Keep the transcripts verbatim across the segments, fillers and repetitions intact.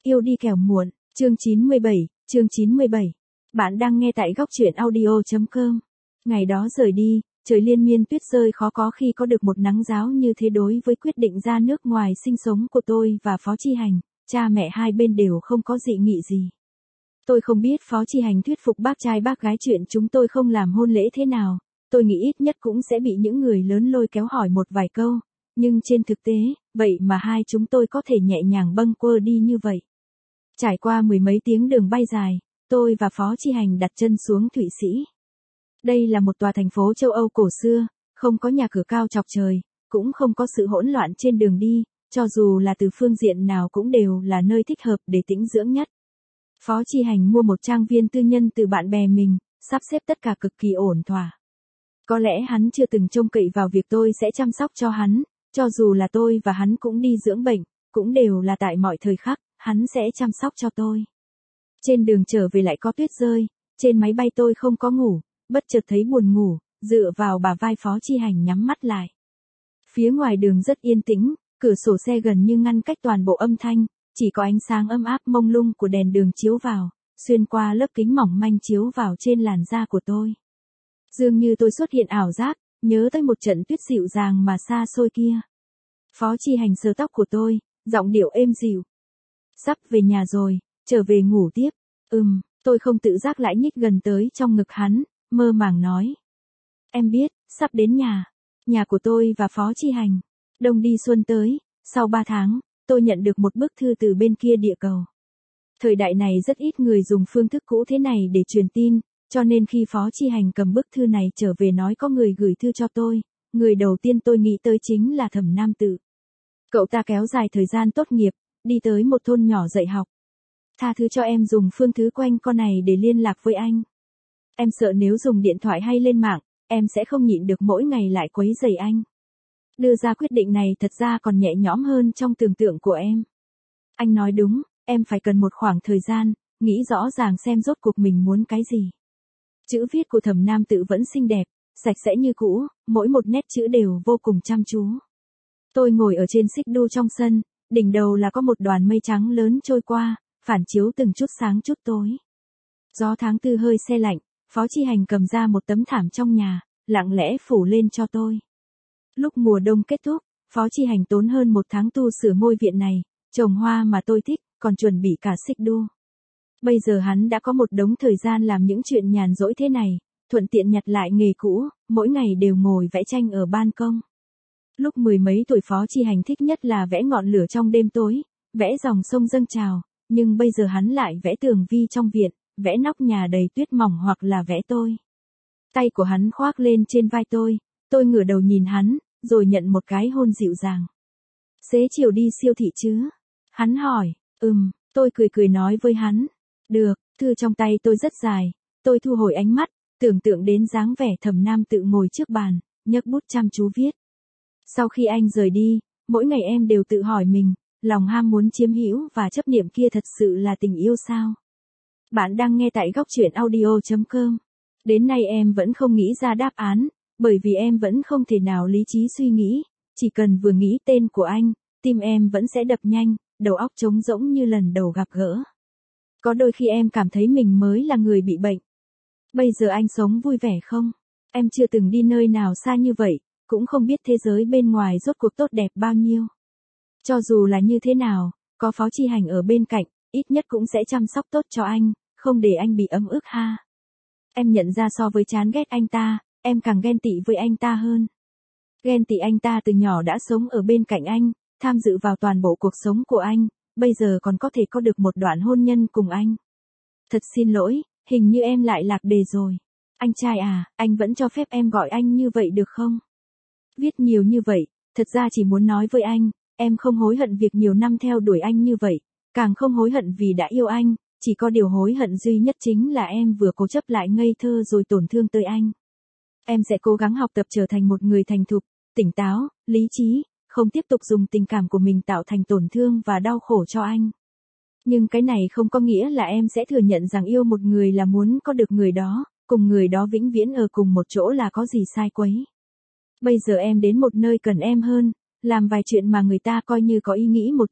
Yêu đi kẻo muộn, chương chín mươi bảy, chương chín mươi bảy. Bạn đang nghe tại góc truyện audio chấm com. Ngày đó rời đi, trời liên miên tuyết rơi khó có khi có được một nắng ráo như thế. Đối với quyết định ra nước ngoài sinh sống của tôi và Phó Chi Hành, cha mẹ hai bên đều không có dị nghị gì. Tôi không biết Phó Chi Hành thuyết phục bác trai bác gái chuyện chúng tôi không làm hôn lễ thế nào, tôi nghĩ ít nhất cũng sẽ bị những người lớn lôi kéo hỏi một vài câu, nhưng trên thực tế, vậy mà hai chúng tôi có thể nhẹ nhàng bâng quơ đi như vậy. Trải qua mười mấy tiếng đường bay dài, tôi và Phó Chi Hành đặt chân xuống Thụy Sĩ. Đây là một tòa thành phố châu Âu cổ xưa, không có nhà cửa cao chọc trời, cũng không có sự hỗn loạn trên đường đi, cho dù là từ phương diện nào cũng đều là nơi thích hợp để tĩnh dưỡng nhất. Phó Chi Hành mua một trang viên tư nhân từ bạn bè mình, sắp xếp tất cả cực kỳ ổn thỏa. Có lẽ hắn chưa từng trông cậy vào việc tôi sẽ chăm sóc cho hắn, cho dù là tôi và hắn cũng đi dưỡng bệnh, cũng đều là tại mọi thời khắc, hắn sẽ chăm sóc cho tôi. Trên đường trở về lại có tuyết rơi, trên máy bay tôi không có ngủ, bất chợt thấy buồn ngủ, dựa vào bả vai Phó Chi Hành nhắm mắt lại. Phía ngoài đường rất yên tĩnh, cửa sổ xe gần như ngăn cách toàn bộ âm thanh, chỉ có ánh sáng ấm áp mông lung của đèn đường chiếu vào, xuyên qua lớp kính mỏng manh chiếu vào trên làn da của tôi. Dường như tôi xuất hiện ảo giác, nhớ tới một trận tuyết dịu dàng mà xa xôi kia. Phó Chi Hành sờ tóc của tôi, giọng điệu êm dịu. Sắp về nhà rồi, trở về ngủ tiếp. Ừm, tôi không tự giác lại nhích gần tới trong ngực hắn, mơ màng nói. Em biết, sắp đến nhà. Nhà của tôi và Phó Chi Hành. Đông đi xuân tới, sau ba tháng, tôi nhận được một bức thư từ bên kia địa cầu. Thời đại này rất ít người dùng phương thức cũ thế này để truyền tin, cho nên khi Phó Chi Hành cầm bức thư này trở về nói có người gửi thư cho tôi, người đầu tiên tôi nghĩ tới chính là Thẩm Nam Tự. Cậu ta kéo dài thời gian tốt nghiệp, đi tới một thôn nhỏ dạy học. Tha thứ cho em dùng phương thứ quanh co này để liên lạc với anh. Em sợ nếu dùng điện thoại hay lên mạng, em sẽ không nhịn được mỗi ngày lại quấy rầy anh. Đưa ra quyết định này thật ra còn nhẹ nhõm hơn trong tưởng tượng của em. Anh nói đúng, em phải cần một khoảng thời gian, nghĩ rõ ràng xem rốt cuộc mình muốn cái gì. Chữ viết của Thẩm Nam Tự vẫn xinh đẹp, sạch sẽ như cũ, mỗi một nét chữ đều vô cùng chăm chú. Tôi ngồi ở trên xích đu trong sân, đỉnh đầu là có một đoàn mây trắng lớn trôi qua, phản chiếu từng chút sáng chút tối. Gió tháng tư hơi se lạnh, Phó Chi Hành cầm ra một tấm thảm trong nhà, lặng lẽ phủ lên cho tôi. Lúc mùa đông kết thúc, Phó Chi Hành tốn hơn một tháng tu sửa ngôi viện này, trồng hoa mà tôi thích, còn chuẩn bị cả xích đu. Bây giờ hắn đã có một đống thời gian làm những chuyện nhàn rỗi thế này, thuận tiện nhặt lại nghề cũ, mỗi ngày đều ngồi vẽ tranh ở ban công. Lúc mười mấy tuổi Phó Chi Hành thích nhất là vẽ ngọn lửa trong đêm tối, vẽ dòng sông dâng trào, nhưng bây giờ hắn lại vẽ tường vi trong viện, vẽ nóc nhà đầy tuyết mỏng hoặc là vẽ tôi. Tay của hắn khoác lên trên vai tôi, tôi ngửa đầu nhìn hắn, rồi nhận một cái hôn dịu dàng. Xế chiều đi siêu thị chứ? Hắn hỏi, ừm, tôi cười cười nói với hắn. Được, thư trong tay tôi rất dài, tôi thu hồi ánh mắt, tưởng tượng đến dáng vẻ Thẩm Nam Tự ngồi trước bàn, nhấc bút chăm chú viết. Sau khi anh rời đi, mỗi ngày em đều tự hỏi mình, lòng ham muốn chiếm hữu và chấp niệm kia thật sự là tình yêu sao? Bạn đang nghe tại góc truyện audio chấm com. Đến nay em vẫn không nghĩ ra đáp án, bởi vì em vẫn không thể nào lý trí suy nghĩ, chỉ cần vừa nghĩ tên của anh, tim em vẫn sẽ đập nhanh, đầu óc trống rỗng như lần đầu gặp gỡ. Có đôi khi em cảm thấy mình mới là người bị bệnh. Bây giờ anh sống vui vẻ không? Em chưa từng đi nơi nào xa như vậy, cũng không biết thế giới bên ngoài rốt cuộc tốt đẹp bao nhiêu. Cho dù là như thế nào, có Phó Chi Hành ở bên cạnh, ít nhất cũng sẽ chăm sóc tốt cho anh, không để anh bị ấm ức ha. Em nhận ra so với chán ghét anh ta, em càng ghen tị với anh ta hơn. Ghen tị anh ta từ nhỏ đã sống ở bên cạnh anh, tham dự vào toàn bộ cuộc sống của anh, bây giờ còn có thể có được một đoạn hôn nhân cùng anh. Thật xin lỗi, hình như em lại lạc đề rồi. Anh trai à, anh vẫn cho phép em gọi anh như vậy được không? Viết nhiều như vậy, thật ra chỉ muốn nói với anh, em không hối hận việc nhiều năm theo đuổi anh như vậy, càng không hối hận vì đã yêu anh, chỉ có điều hối hận duy nhất chính là em vừa cố chấp lại ngây thơ rồi tổn thương tới anh. Em sẽ cố gắng học tập trở thành một người thành thục, tỉnh táo, lý trí, không tiếp tục dùng tình cảm của mình tạo thành tổn thương và đau khổ cho anh. Nhưng cái này không có nghĩa là em sẽ thừa nhận rằng yêu một người là muốn có được người đó, cùng người đó vĩnh viễn ở cùng một chỗ là có gì sai quấy. Bây giờ em đến một nơi cần em hơn, làm vài chuyện mà người ta coi như có ý nghĩ một chút,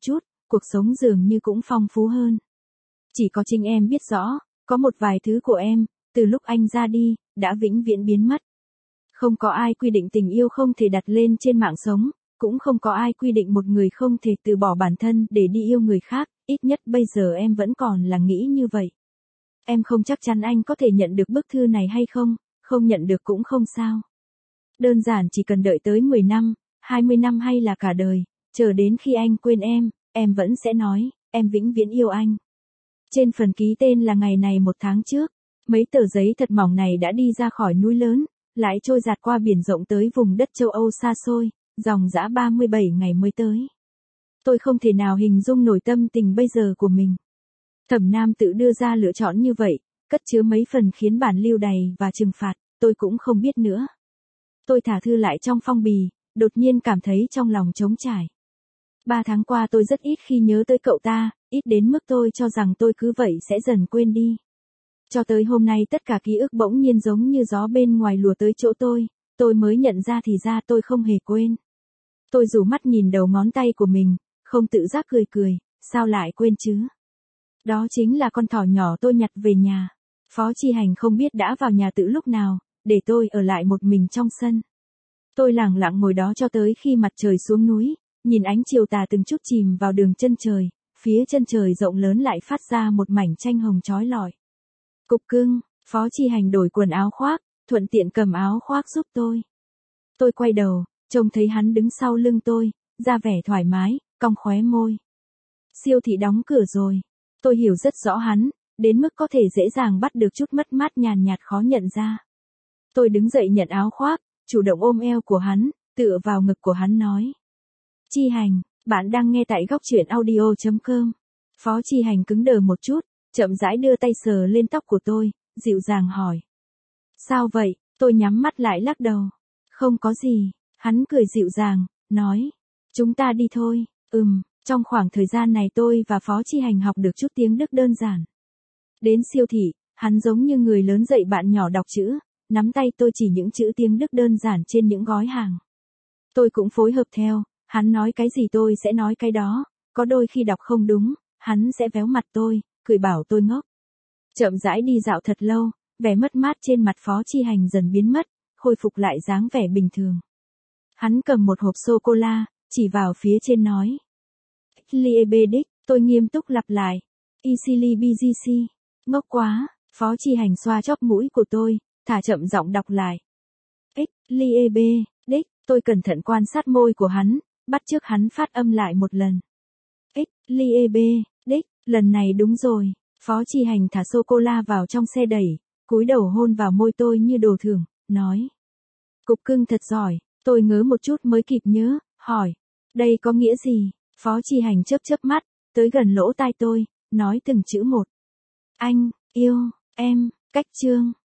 cuộc sống dường như cũng phong phú hơn. Chỉ có chính em biết rõ, có một vài thứ của em, từ lúc anh ra đi, đã vĩnh viễn biến mất. Không có ai quy định tình yêu không thể đặt lên trên mạng sống, cũng không có ai quy định một người không thể từ bỏ bản thân để đi yêu người khác, ít nhất bây giờ em vẫn còn là nghĩ như vậy. Em không chắc chắn anh có thể nhận được bức thư này hay không, không nhận được cũng không sao. Đơn giản chỉ cần đợi tới mười năm, hai mươi năm hay là cả đời, chờ đến khi anh quên em, em vẫn sẽ nói, em vĩnh viễn yêu anh. Trên phần ký tên là ngày này một tháng trước, mấy tờ giấy thật mỏng này đã đi ra khỏi núi lớn, lại trôi dạt qua biển rộng tới vùng đất châu Âu xa xôi, dòng dã ba mươi bảy ngày mới tới. Tôi không thể nào hình dung nổi tâm tình bây giờ của mình. Thẩm Nam tự đưa ra lựa chọn như vậy, cất chứa mấy phần khiến bản lưu đày và trừng phạt, tôi cũng không biết nữa. Tôi thả thư lại trong phong bì, đột nhiên cảm thấy trong lòng trống trải. Ba tháng qua tôi rất ít khi nhớ tới cậu ta, ít đến mức tôi cho rằng tôi cứ vậy sẽ dần quên đi. Cho tới hôm nay tất cả ký ức bỗng nhiên giống như gió bên ngoài lùa tới chỗ tôi, tôi mới nhận ra thì ra tôi không hề quên. Tôi rủ mắt nhìn đầu ngón tay của mình, không tự giác cười cười, sao lại quên chứ? Đó chính là con thỏ nhỏ tôi nhặt về nhà. Phó Chi Hành không biết đã vào nhà từ lúc nào, để tôi ở lại một mình trong sân. Tôi lặng lặng ngồi đó cho tới khi mặt trời xuống núi, nhìn ánh chiều tà từng chút chìm vào đường chân trời, phía chân trời rộng lớn lại phát ra một mảnh tranh hồng chói lọi. Cục cưng, Phó Chi Hành đổi quần áo khoác, thuận tiện cầm áo khoác giúp tôi. Tôi quay đầu, trông thấy hắn đứng sau lưng tôi, ra vẻ thoải mái, cong khóe môi. Siêu thị đóng cửa rồi. Tôi hiểu rất rõ hắn, đến mức có thể dễ dàng bắt được chút mất mát nhàn nhạt khó nhận ra. Tôi đứng dậy nhận áo khoác, chủ động ôm eo của hắn, tựa vào ngực của hắn nói. Chi Hành, bạn đang nghe tại góc truyện audio chấm com. Phó Chi Hành cứng đờ một chút, chậm rãi đưa tay sờ lên tóc của tôi, dịu dàng hỏi. Sao vậy? Tôi nhắm mắt lại lắc đầu. Không có gì, hắn cười dịu dàng, nói. Chúng ta đi thôi, ừm, trong khoảng thời gian này tôi và Phó Chi Hành học được chút tiếng Đức đơn giản. Đến siêu thị, hắn giống như người lớn dạy bạn nhỏ đọc chữ, nắm tay tôi chỉ những chữ tiếng Đức đơn giản trên những gói hàng. Tôi cũng phối hợp theo, hắn nói cái gì tôi sẽ nói cái đó, có đôi khi đọc không đúng, hắn sẽ véo mặt tôi, cười bảo tôi ngốc. Chậm rãi đi dạo thật lâu, vẻ mất mát trên mặt Phó Chi Hành dần biến mất, khôi phục lại dáng vẻ bình thường. Hắn cầm một hộp sô-cô-la, chỉ vào phía trên nói. Liebedick, tôi nghiêm túc lặp lại. Easily bê giê xê. Ngốc quá, Phó Chi Hành xoa chóp mũi của tôi, thả chậm giọng đọc lại. X, Liebedick, tôi cẩn thận quan sát môi của hắn, bắt chước hắn phát âm lại một lần. X, Liebedick, lần này đúng rồi. Phó Chi Hành thả sô-cô-la vào trong xe đẩy, cúi đầu hôn vào môi tôi như đồ thưởng, nói. Cục cưng thật giỏi, tôi ngớ một chút mới kịp nhớ, hỏi. Đây có nghĩa gì? Phó Chi Hành chớp chớp mắt, tới gần lỗ tai tôi, nói từng chữ một. Anh, yêu, em, cách chương.